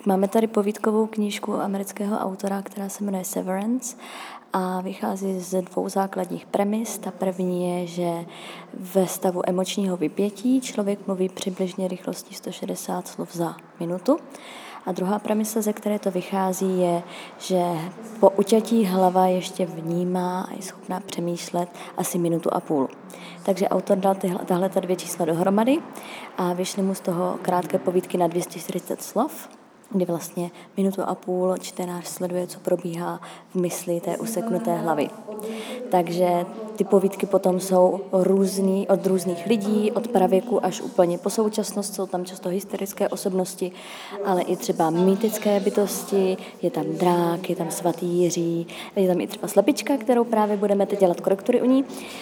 Máme tady povídkovou knížku amerického autora, která se jmenuje Severance a vychází ze 2 základních premis. Ta první je, že ve stavu emočního vypětí člověk mluví přibližně rychlostí 160 slov za minutu. A druhá premisa, ze které to vychází, je, že po uťatí hlava ještě vnímá a je schopná přemýšlet asi 1,5 minuty. Takže autor dal tahle 2 čísla dohromady a vyšly mu z toho krátké povídky na 240 slov, kdy vlastně 1,5 minuty čtenář sleduje, co probíhá v mysli té useknuté hlavy. Takže ty povídky potom jsou různý, od různých lidí, od pravěku až úplně po současnost, jsou tam často historické osobnosti, ale i třeba mýtické bytosti, je tam drák, je tam svatý Jiří, je tam i třeba slepička, kterou právě budeme teď dělat korektury u ní.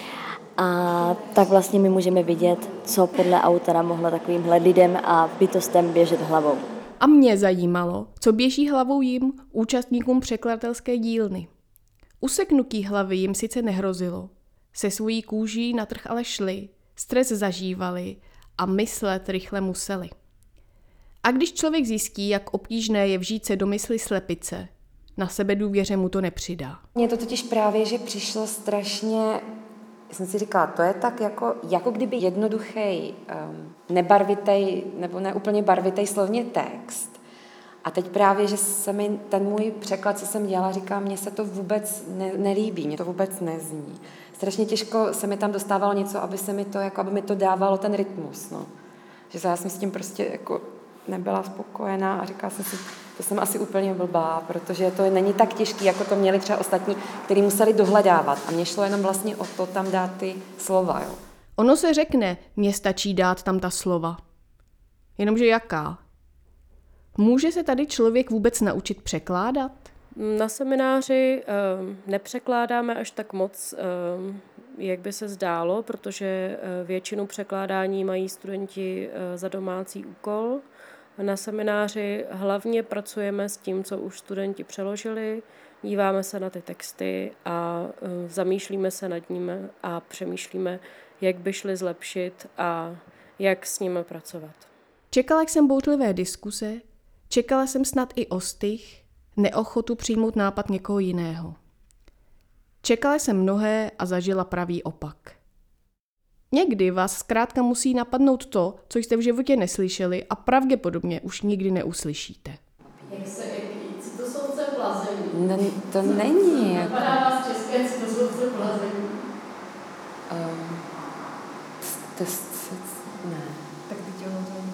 A tak vlastně my můžeme vidět, co podle autora mohlo takovýmhle lidem a bytostem běžet hlavou. A mě zajímalo, co běží hlavou jim, účastníkům překladatelské dílny. Useknutí hlavy jim sice nehrozilo, se svojí kůží na trh ale šli, stres zažívali a myslet rychle museli. A když člověk zjistí, jak obtížné je vžít se do mysli slepice, na sebedůvěře mu to nepřidá. Mně to totiž právě, že přišlo strašně, jsem si říkala, to je tak jako kdyby jednoduchý, nebarvitej, nebo neúplně barvitej slovně text. A teď právě, že se mi ten můj překlad, co jsem dělala, říká, mně se to vůbec nelíbí, mně to vůbec nezní. Strašně těžko se mi tam dostávalo něco, aby se mi to, aby mi to dávalo ten rytmus, no. Že já jsem s tím prostě jako nebyla spokojená a říkala jsem si, to jsem asi úplně blbá, protože to není tak těžký, jako to měli třeba ostatní, kteří museli dohledávat. A mně šlo jenom vlastně o to tam dát ty slova, jo. Ono se řekne, mně stačí dát tam ta slova. Jenomže jaká? Může se tady člověk vůbec naučit překládat? Na semináři nepřekládáme až tak moc, jak by se zdálo, protože většinu překládání mají studenti za domácí úkol. Na semináři hlavně pracujeme s tím, co už studenti přeložili, díváme se na ty texty a zamýšlíme se nad nimi a přemýšlíme, jak by šli zlepšit a jak s nimi pracovat. Čekala jsem bouřlivé diskuse, čekala jsem snad i ostych, neochotu přijmout nápad někoho jiného. Čekala jsem mnohé a zažila pravý opak. Někdy vás zkrátka musí napadnout to, co jste v životě neslyšeli a pravděpodobně už nikdy neuslyšíte. Jak se jaký citoslovce plazení? To není. Napadá vás české citoslovce plazení? Ne. Tak teď ono to není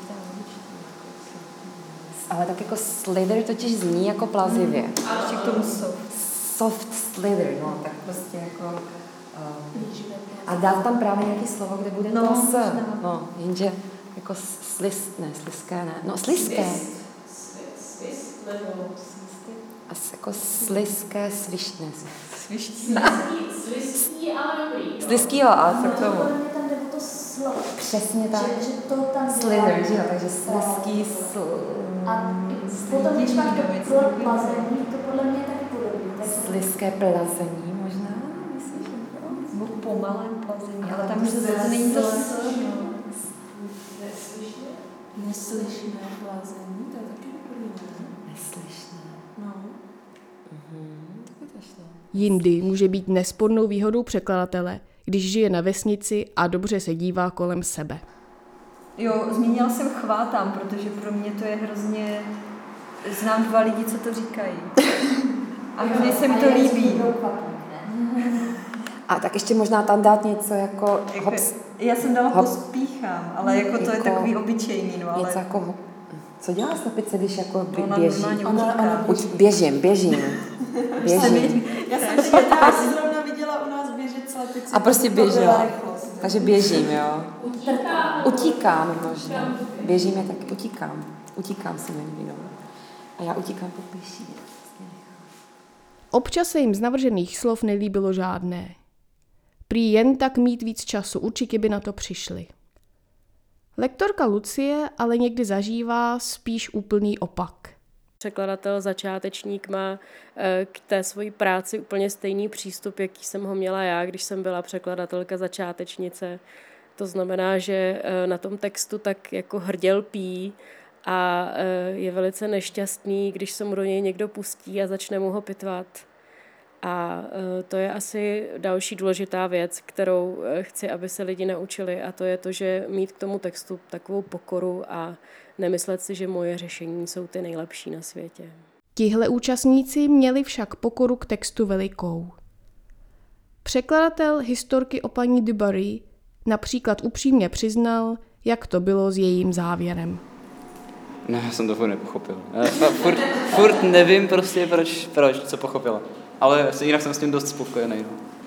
ale tak jako slither totiž zní jako plazivě. A ještě k tomu Soft slither, no, tak prostě jako... a dát tam právě nějaké slovo, kde bude to s. No, jenže jako sliské, ne. No, sliské. Svist, nebo asi jako sliské, svištné. Sviští, ale dobrý. Sliský, jo, ale tak tomu. Tam jde o to slovo. Přesně tak. Že to tam Slither, že jo, takže sliský, a potom, když máš to plazení, to podle mě je taky podobné. Sliské plazení možná, myslíš? Nebo pomalém plazení, ale tam už zase není to neslyšné plazení, to je taky dobrý, ne? Neslyšné. No. Taky to šlo. Jindy může být nespornou výhodou překladatele, když žije na vesnici a dobře se dívá kolem sebe. Jo, zmínila jsem chvátám, protože pro mě to je hrozně... Znám 2 lidi, co to říkají. A hrozně se mi to líbí. A tak ještě možná tam dát něco jako hops. Já jsem dala pospíchám, ale jako to je takový obyčejný, no ale... Něco jako... Co dělá slepice, když jako Ona běží? Ona Běžím. Já jsem zrovna viděla u nás běžet slepice. A prostě běžela. Takže běžím, jo. Utíkám možná. Běžím je taky utíkám. Utíkám si někdy, no. A já utíkám po pěší. Občas se jim z navržených slov nelíbilo žádné. Prý jen tak mít víc času, určitě by na to přišli. Lektorka Lucie ale někdy zažívá spíš úplný opak. Překladatel začátečník má k té svojí práci úplně stejný přístup, jaký jsem ho měla já, když jsem byla překladatelka začátečnice. To znamená, že na tom textu tak jako hrdě lpí a je velice nešťastný, když se mu do něj někdo pustí a začne mu ho pitvat. A to je asi další důležitá věc, kterou chci, aby se lidi naučili, a to je to, že mít k tomu textu takovou pokoru a nemyslet si, že moje řešení jsou ty nejlepší na světě. Tihle účastníci měli však pokoru k textu velikou. Překladatel historky o paní du Barry například upřímně přiznal, jak to bylo s jejím závěrem. Ne, já jsem to furt nepochopil. Furt nevím prostě, proč co pochopila. Ale jinak jsem s tím dost spokojený.